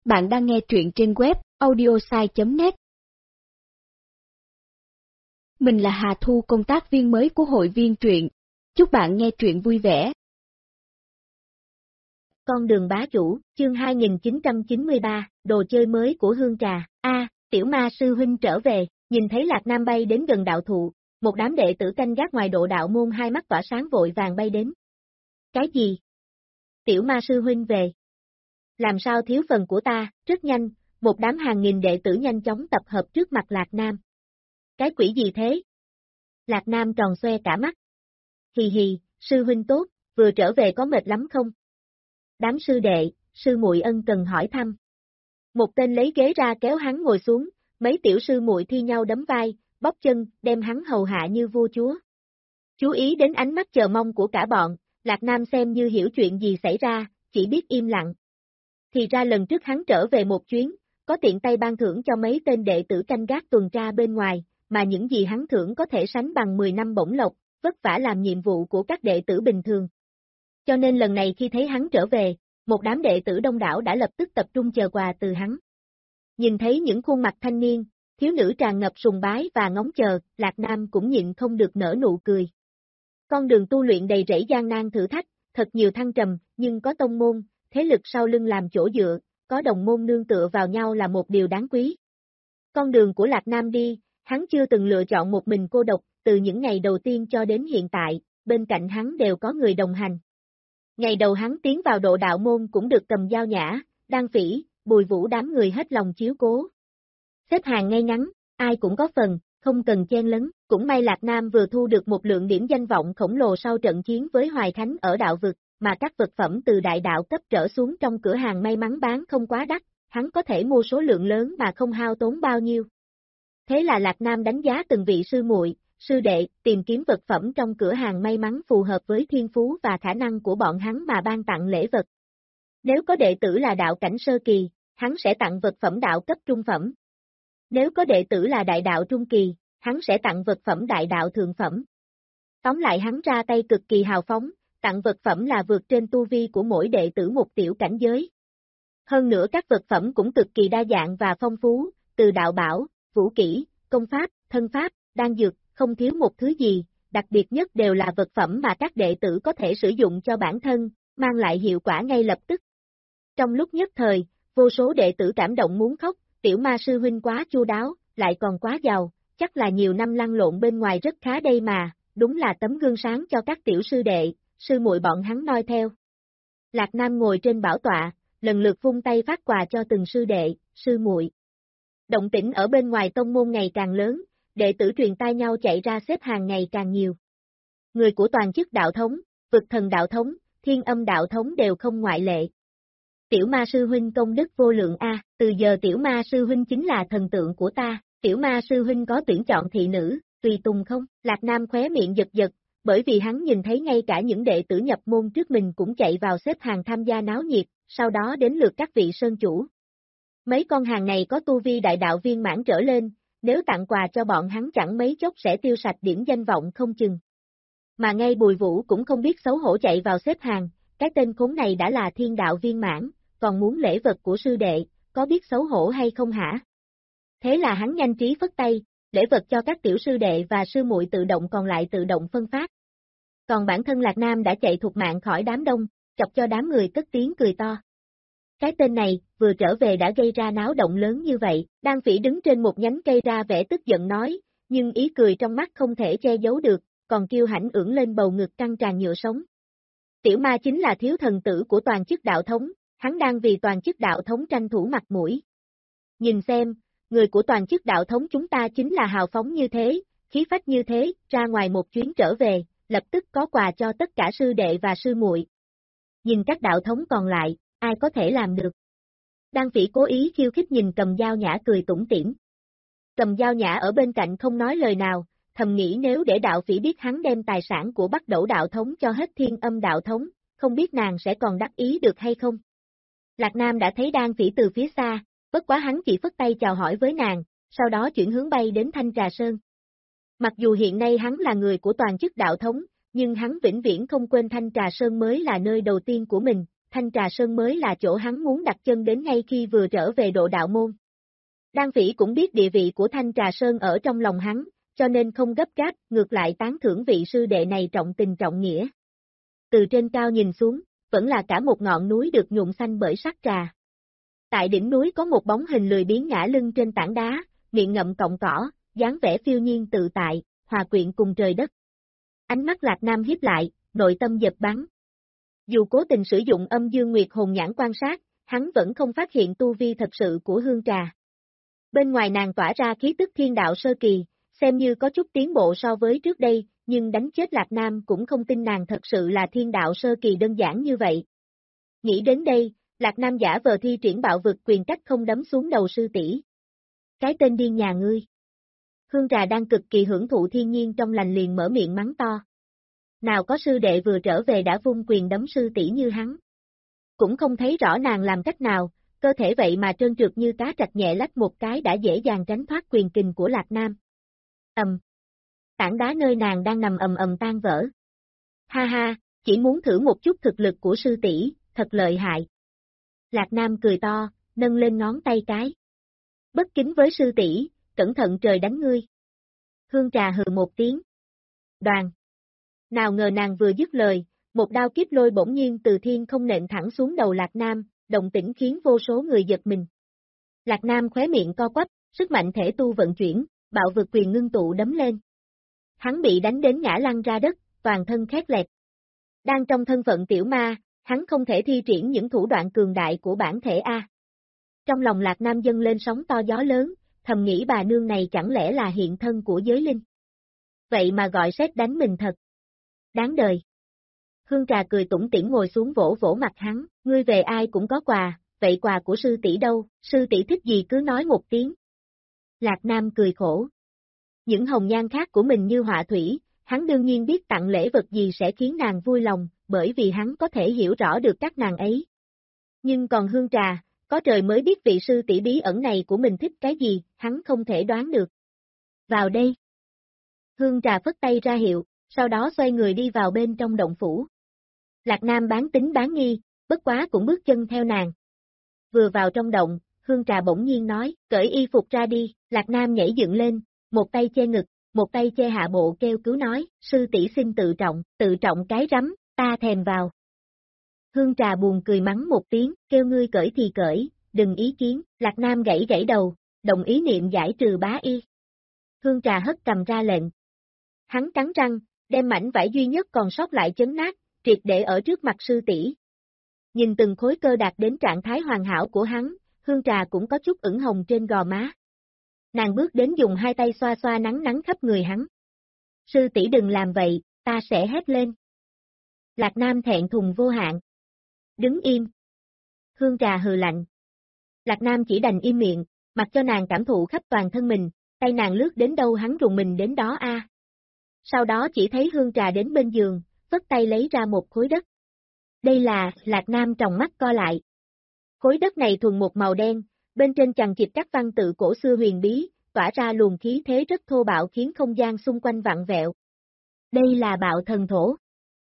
Bạn đang nghe truyện trên web audiosai.net. Mình là Hà Thu, công tác viên mới của hội viên truyện. Chúc bạn nghe truyện vui vẻ. Con đường bá chủ, chương 2993, đồ chơi mới của Hương Trà. Tiểu ma sư huynh trở về, nhìn thấy Lạc Nam bay đến gần đạo thụ, một đám đệ tử canh gác ngoài độ đạo môn hai mắt tỏa sáng vội vàng bay đến. Cái gì? Tiểu ma sư huynh về. Làm sao thiếu phần của ta? Rất nhanh, một đám hàng nghìn đệ tử nhanh chóng tập hợp trước mặt Lạc Nam. Cái quỷ gì thế? Lạc Nam tròn xoe cả mắt. Hì hì, sư huynh tốt, vừa trở về có mệt lắm không? Đám sư đệ, sư muội ân cần hỏi thăm. Một tên lấy ghế ra kéo hắn ngồi xuống, mấy tiểu sư muội thi nhau đấm vai, bóp chân, đem hắn hầu hạ như vua chúa. Chú ý đến ánh mắt chờ mong của cả bọn, Lạc Nam xem như hiểu chuyện gì xảy ra, chỉ biết im lặng. Thì ra lần trước hắn trở về một chuyến, có tiện tay ban thưởng cho mấy tên đệ tử canh gác tuần tra bên ngoài, mà những gì hắn thưởng có thể sánh bằng 10 năm bổng lộc, vất vả làm nhiệm vụ của các đệ tử bình thường. Cho nên lần này khi thấy hắn trở về, một đám đệ tử đông đảo đã lập tức tập trung chờ quà từ hắn. Nhìn thấy những khuôn mặt thanh niên, thiếu nữ tràn ngập sùng bái và ngóng chờ, Lạc Nam cũng nhịn không được nở nụ cười. Con đường tu luyện đầy rẫy gian nan thử thách, thật nhiều thăng trầm, nhưng có tông môn, thế lực sau lưng làm chỗ dựa, có đồng môn nương tựa vào nhau là một điều đáng quý. Con đường của Lạc Nam đi, hắn chưa từng lựa chọn một mình cô độc, từ những ngày đầu tiên cho đến hiện tại, bên cạnh hắn đều có người đồng hành. Ngày đầu hắn tiến vào độ đạo môn cũng được Cầm Dao Nhã, Đan Phỉ, Bùi Vũ đám người hết lòng chiếu cố. Xếp hàng ngay ngắn, ai cũng có phần, không cần chen lấn, cũng may Lạc Nam vừa thu được một lượng điểm danh vọng khổng lồ sau trận chiến với Hoài Thánh ở đạo vực, mà các vật phẩm từ đại đạo cấp trở xuống trong cửa hàng may mắn bán không quá đắt, hắn có thể mua số lượng lớn mà không hao tốn bao nhiêu. Thế là Lạc Nam đánh giá từng vị sư muội, sư đệ, tìm kiếm vật phẩm trong cửa hàng may mắn phù hợp với thiên phú và khả năng của bọn hắn mà ban tặng lễ vật. Nếu có đệ tử là đạo cảnh sơ kỳ, hắn sẽ tặng vật phẩm đạo cấp trung phẩm. Nếu có đệ tử là đại đạo trung kỳ, hắn sẽ tặng vật phẩm đại đạo thượng phẩm. Tóm lại hắn ra tay cực kỳ hào phóng, tặng vật phẩm là vượt trên tu vi của mỗi đệ tử một tiểu cảnh giới. Hơn nữa các vật phẩm cũng cực kỳ đa dạng và phong phú, từ đạo bảo, vũ kỹ, công pháp, thân pháp, đan dược, không thiếu một thứ gì, đặc biệt nhất đều là vật phẩm mà các đệ tử có thể sử dụng cho bản thân, mang lại hiệu quả ngay lập tức. Trong lúc nhất thời, vô số đệ tử cảm động muốn khóc, tiểu ma sư huynh quá chu đáo, lại còn quá giàu, chắc là nhiều năm lăn lộn bên ngoài rất khá đây mà, đúng là tấm gương sáng cho các tiểu sư đệ, sư muội bọn hắn noi theo. Lạc Nam ngồi trên bảo tọa, lần lượt vung tay phát quà cho từng sư đệ, sư muội. Động tĩnh ở bên ngoài tông môn ngày càng lớn, đệ tử truyền tai nhau chạy ra xếp hàng ngày càng nhiều. Người của toàn chức đạo thống, vực thần đạo thống, thiên âm đạo thống đều không ngoại lệ. Tiểu ma sư huynh công đức vô lượng a, từ giờ tiểu ma sư huynh chính là thần tượng của ta, tiểu ma sư huynh có tuyển chọn thị nữ, tùy tùng không? Lạc Nam khóe miệng giật giật, bởi vì hắn nhìn thấy ngay cả những đệ tử nhập môn trước mình cũng chạy vào xếp hàng tham gia náo nhiệt, sau đó đến lượt các vị sơn chủ. Mấy con hàng này có tu vi đại đạo viên mãn trở lên, nếu tặng quà cho bọn hắn chẳng mấy chốc sẽ tiêu sạch điểm danh vọng không chừng. Mà ngay Bùi Vũ cũng không biết xấu hổ chạy vào xếp hàng, cái tên khốn này đã là thiên đạo viên mãn, còn muốn lễ vật của sư đệ, có biết xấu hổ hay không hả? Thế là hắn nhanh trí phất tay, lễ vật cho các tiểu sư đệ và sư muội tự động còn lại tự động phân phát. Còn bản thân Lạc Nam đã chạy thục mạng khỏi đám đông, chọc cho đám người cất tiếng cười to. Cái tên này, vừa trở về đã gây ra náo động lớn như vậy, Đan Phỉ đứng trên một nhánh cây ra vẻ tức giận nói, nhưng ý cười trong mắt không thể che giấu được, còn kiêu hãnh ưỡn lên bầu ngực căng tràn nhựa sống. Tiểu ma chính là thiếu thần tử của toàn chức đạo thống, hắn đang vì toàn chức đạo thống tranh thủ mặt mũi. Nhìn xem, người của toàn chức đạo thống chúng ta chính là hào phóng như thế, khí phách như thế, ra ngoài một chuyến trở về, lập tức có quà cho tất cả sư đệ và sư muội. Nhìn các đạo thống còn lại, ai có thể làm được? Đan Phỉ cố ý khiêu khích nhìn Cầm Dao Nhã cười tủm tỉm. Cầm Dao Nhã ở bên cạnh không nói lời nào, thầm nghĩ nếu để đạo Phỉ biết hắn đem tài sản của Bắc Đẩu đạo thống cho hết thiên âm đạo thống, không biết nàng sẽ còn đắc ý được hay không? Lạc Nam đã thấy Đan Phỉ từ phía xa, bất quá hắn chỉ phất tay chào hỏi với nàng, sau đó chuyển hướng bay đến Thanh Trà Sơn. Mặc dù hiện nay hắn là người của toàn chức đạo thống, nhưng hắn vĩnh viễn không quên Thanh Trà Sơn mới là nơi đầu tiên của mình, Thanh Trà Sơn mới là chỗ hắn muốn đặt chân đến ngay khi vừa trở về Độ Đạo Môn. Đan Phỉ cũng biết địa vị của Thanh Trà Sơn ở trong lòng hắn, cho nên không gấp gáp, ngược lại tán thưởng vị sư đệ này trọng tình trọng nghĩa. Từ trên cao nhìn xuống, vẫn là cả một ngọn núi được nhuộm xanh bởi sắc trà. Tại đỉnh núi có một bóng hình lười biếng ngã lưng trên tảng đá, miệng ngậm cọng cỏ, dáng vẻ phiêu nhiên tự tại, hòa quyện cùng trời đất. Ánh mắt Lạc Nam hiếp lại, nội tâm giật bắn. Dù cố tình sử dụng âm dương nguyệt hồn nhãn quan sát, hắn vẫn không phát hiện tu vi thật sự của Hương Trà. Bên ngoài nàng tỏa ra khí tức thiên đạo sơ kỳ, xem như có chút tiến bộ so với trước đây, nhưng đánh chết Lạc Nam cũng không tin nàng thật sự là thiên đạo sơ kỳ đơn giản như vậy. Nghĩ đến đây, Lạc Nam giả vờ thi triển bạo vực quyền cách không đấm xuống đầu sư tỷ. Cái tên điên nhà ngươi. Hương Trà đang cực kỳ hưởng thụ thiên nhiên trong lành liền mở miệng mắng to. Nào có sư đệ vừa trở về đã vung quyền đấm sư tỷ như hắn. Cũng không thấy rõ nàng làm cách nào, cơ thể vậy mà trơn trượt như cá trạch nhẹ lách một cái đã dễ dàng tránh thoát quyền kình của Lạc Nam. Tảng đá nơi nàng đang nằm ầm ầm tan vỡ. Ha ha, chỉ muốn thử một chút thực lực của sư tỷ, thật lợi hại. Lạc Nam cười to, nâng lên ngón tay cái. Bất kính với sư tỷ, cẩn thận trời đánh ngươi. Hương Trà hừ một tiếng. Đoàn. Nào ngờ nàng vừa dứt lời, một đao kiếp lôi bỗng nhiên từ thiên không nện thẳng xuống đầu Lạc Nam, động tĩnh khiến vô số người giật mình. Lạc Nam khóe miệng co quắp, sức mạnh thể tu vận chuyển, bạo vực quyền ngưng tụ đấm lên. Hắn bị đánh đến ngã lăn ra đất, toàn thân khét lẹt. Đang trong thân phận tiểu ma, hắn không thể thi triển những thủ đoạn cường đại của bản thể A. Trong lòng Lạc Nam dâng lên sóng to gió lớn, thầm nghĩ bà nương này chẳng lẽ là hiện thân của giới linh. Vậy mà gọi sét đánh mình thật. Đáng đời. Hương Trà cười tủm tỉm ngồi xuống vỗ vỗ mặt hắn, ngươi về ai cũng có quà, vậy quà của sư tỷ đâu, sư tỷ thích gì cứ nói một tiếng. Lạc Nam cười khổ. Những hồng nhan khác của mình như họa thủy, hắn đương nhiên biết tặng lễ vật gì sẽ khiến nàng vui lòng, bởi vì hắn có thể hiểu rõ được các nàng ấy. Nhưng còn Hương Trà, có trời mới biết vị sư tỷ bí ẩn này của mình thích cái gì, hắn không thể đoán được. Vào đây. Hương Trà phất tay ra hiệu, sau đó xoay người đi vào bên trong động phủ. Lạc Nam bán tín bán nghi, bất quá cũng bước chân theo nàng. Vừa vào trong động, Hương Trà bỗng nhiên nói, cởi y phục ra đi, Lạc Nam nhảy dựng lên, một tay che ngực, một tay che hạ bộ kêu cứu nói, sư tỷ xin tự trọng cái rắm, ta thèm vào. Hương Trà buồn cười mắng một tiếng, kêu ngươi cởi thì cởi, đừng ý kiến, Lạc Nam gãy gãy đầu, đồng ý niệm giải trừ bá y. Hương Trà hất cầm ra lệnh. Hắn cắn răng, đem mảnh vải duy nhất còn sót lại chấn nát, triệt để ở trước mặt sư tỷ. Nhìn từng khối cơ đạt đến trạng thái hoàn hảo của hắn, Hương Trà cũng có chút ửng hồng trên gò má. Nàng bước đến dùng hai tay xoa xoa nắng nắng khắp người hắn. Sư tỷ đừng làm vậy, ta sẽ hét lên. Lạc Nam thẹn thùng vô hạn. Đứng im. Hương Trà hừ lạnh. Lạc Nam chỉ đành im miệng, mặc cho nàng cảm thụ khắp toàn thân mình, tay nàng lướt đến đâu hắn rùng mình đến đó a. Sau đó chỉ thấy Hương Trà đến bên giường, vất tay lấy ra một khối đất. Đây là, Lạc Nam tròng mắt co lại. Khối đất này thuần một màu đen, bên trên chằng chịt các văn tự cổ xưa huyền bí, tỏa ra luồng khí thế rất thô bạo khiến không gian xung quanh vặn vẹo. Đây là bạo thần thổ.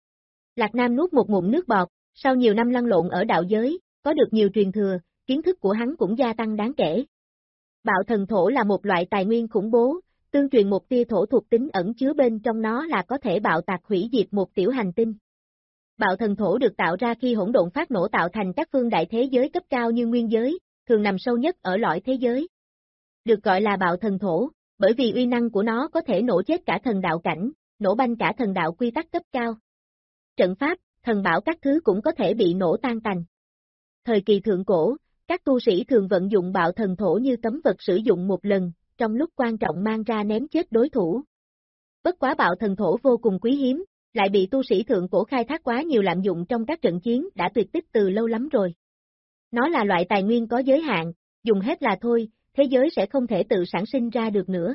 Lạc Nam nuốt một ngụm nước bọt, sau nhiều năm lăn lộn ở đạo giới, có được nhiều truyền thừa, kiến thức của hắn cũng gia tăng đáng kể. Bạo thần thổ là một loại tài nguyên khủng bố, tương truyền một tia thổ thuộc tính ẩn chứa bên trong nó là có thể bạo tạc hủy diệt một tiểu hành tinh. Bạo thần thổ được tạo ra khi hỗn độn phát nổ tạo thành các phương đại thế giới cấp cao như nguyên giới, thường nằm sâu nhất ở lõi thế giới. Được gọi là bạo thần thổ, bởi vì uy năng của nó có thể nổ chết cả thần đạo cảnh, nổ banh cả thần đạo quy tắc cấp cao. Trận pháp, thần bảo các thứ cũng có thể bị nổ tan tành. Thời kỳ thượng cổ, các tu sĩ thường vận dụng bạo thần thổ như cấm vật sử dụng một lần, trong lúc quan trọng mang ra ném chết đối thủ. Bất quá bạo thần thổ vô cùng quý hiếm, lại bị tu sĩ thượng cổ khai thác quá nhiều lạm dụng trong các trận chiến đã tuyệt tích từ lâu lắm rồi. Nó là loại tài nguyên có giới hạn, dùng hết là thôi, thế giới sẽ không thể tự sản sinh ra được nữa.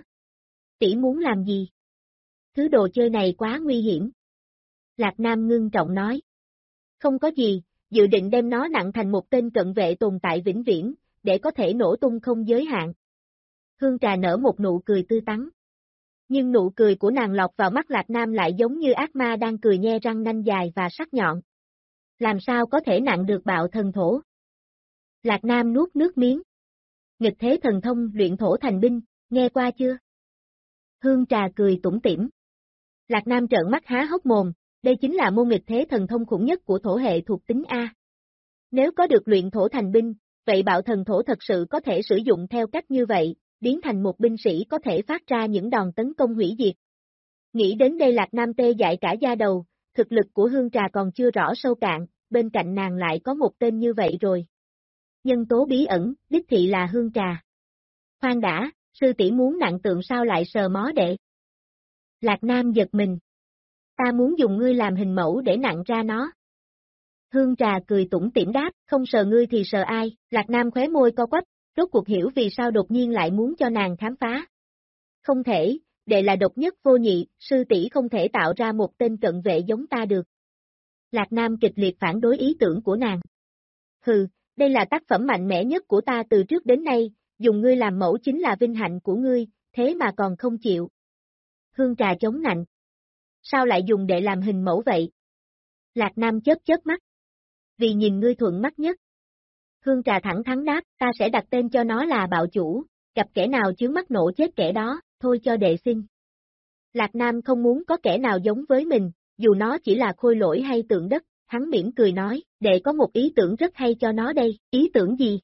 Tỷ muốn làm gì? Thứ đồ chơi này quá nguy hiểm. Lạc Nam ngưng trọng nói. Không có gì, dự định đem nó nặng thành một tên cận vệ tồn tại vĩnh viễn, để có thể nổ tung không giới hạn. Hương Trà nở một nụ cười tươi tắn. Nhưng nụ cười của nàng lọt vào mắt Lạc Nam lại giống như ác ma đang cười nhe răng nanh dài và sắc nhọn. làm sao có thể nặng được bạo thần thổ. Lạc Nam nuốt nước miếng. Nghịch thế thần thông luyện thổ thành binh, nghe qua chưa? Hương Trà cười tủm tỉm. Lạc Nam trợn mắt há hốc mồm, đây chính là môn nghịch thế thần thông khủng nhất của thổ hệ thuộc tính A. Nếu có được luyện thổ thành binh, vậy bạo thần thổ thật sự có thể sử dụng theo cách như vậy, biến thành một binh sĩ có thể phát ra những đòn tấn công hủy diệt. Nghĩ đến đây Lạc Nam tê dại cả da đầu, thực lực của Hương Trà còn chưa rõ sâu cạn, bên cạnh nàng lại có một tên như vậy rồi. Nhân tố bí ẩn, đích thị là Hương Trà. Khoan đã, sư tỷ muốn nặng tượng sao lại sờ mó đệ? Lạc Nam giật mình. Ta muốn dùng ngươi làm hình mẫu để nặng ra nó. Hương Trà cười tủm tỉm đáp, không sờ ngươi thì sờ ai? Lạc Nam khóe môi co quắp, rốt cuộc hiểu vì sao đột nhiên lại muốn cho nàng khám phá. Không thể, đệ là độc nhất vô nhị, sư tỷ không thể tạo ra một tên cận vệ giống ta được. Lạc Nam kịch liệt phản đối ý tưởng của nàng. Hừ, đây là tác phẩm mạnh mẽ nhất của ta từ trước đến nay, dùng ngươi làm mẫu chính là vinh hạnh của ngươi, thế mà còn không chịu. Hương Trà chống nạnh. Sao lại dùng để làm hình mẫu vậy? Lạc Nam chớp chớp mắt. Vì nhìn ngươi thuận mắt nhất. Hương Trà thẳng thắn đáp, ta sẽ đặt tên cho nó là bạo chủ, gặp kẻ nào chướng mắt nổ chết kẻ đó, thôi cho đệ xin. Lạc Nam không muốn có kẻ nào giống với mình, dù nó chỉ là khôi lỗi hay tượng đất, hắn mỉm cười nói, đệ có một ý tưởng rất hay cho nó đây, ý tưởng gì?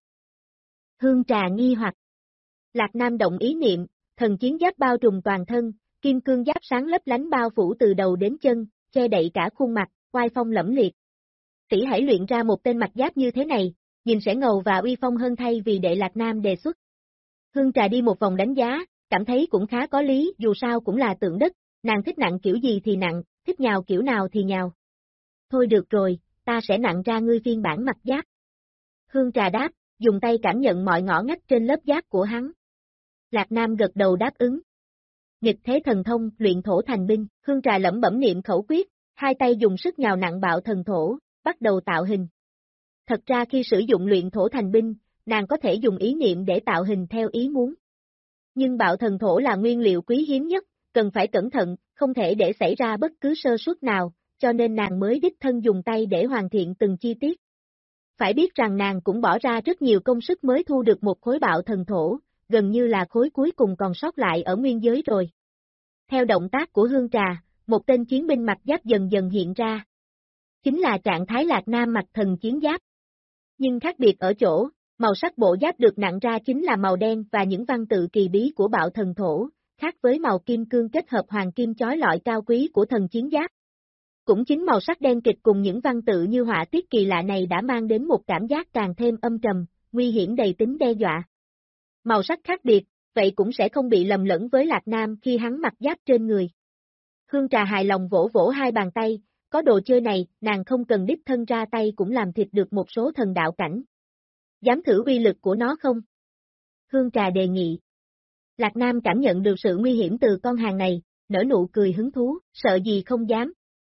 Hương Trà nghi hoặc. Lạc Nam động ý niệm, thần chiến giáp bao trùm toàn thân, kim cương giáp sáng lấp lánh bao phủ từ đầu đến chân, che đậy cả khuôn mặt, oai phong lẫm liệt. Tỷ hãy luyện ra một tên mặt giáp như thế này, nhìn sẽ ngầu và uy phong hơn thay vì đệ Lạc Nam đề xuất. Hương Trà đi một vòng đánh giá, cảm thấy cũng khá có lý, dù sao cũng là tượng đất, nàng thích nặng kiểu gì thì nặng, thích nhào kiểu nào thì nhào. Thôi được rồi, ta sẽ nặng ra ngươi phiên bản mặt giáp. Hương Trà đáp, dùng tay cảm nhận mọi ngõ ngách trên lớp giáp của hắn. Lạc Nam gật đầu đáp ứng. Nghịch thế thần thông, luyện thổ thành binh, Hương Trà lẩm bẩm niệm khẩu quyết, hai tay dùng sức nhào nặng bạo thần thổ, bắt đầu tạo hình. Thật ra khi sử dụng luyện thổ thành binh, nàng có thể dùng ý niệm để tạo hình theo ý muốn. Nhưng bạo thần thổ là nguyên liệu quý hiếm nhất, cần phải cẩn thận, không thể để xảy ra bất cứ sơ suất nào, cho nên nàng mới đích thân dùng tay để hoàn thiện từng chi tiết. Phải biết rằng nàng cũng bỏ ra rất nhiều công sức mới thu được một khối bạo thần thổ, gần như là khối cuối cùng còn sót lại ở nguyên giới rồi. Theo động tác của Hương Trà, một tên chiến binh mặc giáp dần dần hiện ra. Chính là trạng thái Lạc Nam mặc thần chiến giáp. Nhưng khác biệt ở chỗ, màu sắc bộ giáp được nặng ra chính là màu đen và những văn tự kỳ bí của bạo thần thổ, khác với màu kim cương kết hợp hoàng kim chói lọi cao quý của thần chiến giáp. Cũng chính màu sắc đen kịch cùng những văn tự như họa tiết kỳ lạ này đã mang đến một cảm giác càng thêm âm trầm, nguy hiểm đầy tính đe dọa. Màu sắc khác biệt, vậy cũng sẽ không bị lầm lẫn với Lạc Nam khi hắn mặc giáp trên người. Hương Trà hài lòng vỗ vỗ hai bàn tay, có đồ chơi này, nàng không cần đích thân ra tay cũng làm thịt được một số thần đạo cảnh. Dám thử uy lực của nó không? Hương Trà đề nghị. Lạc Nam cảm nhận được sự nguy hiểm từ con hàng này, nở nụ cười hứng thú, sợ gì không dám.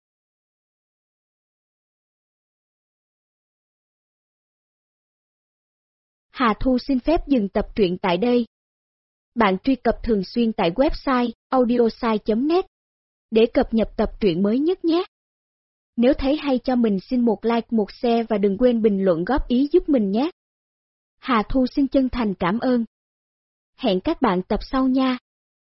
Hà Thu xin phép dừng tập truyện tại đây. Bạn truy cập thường xuyên tại website audiosai.net để cập nhật tập truyện mới nhất nhé. Nếu thấy hay cho mình xin một like, một share và đừng quên bình luận góp ý giúp mình nhé. Hà Thu xin chân thành cảm ơn. Hẹn các bạn tập sau nha.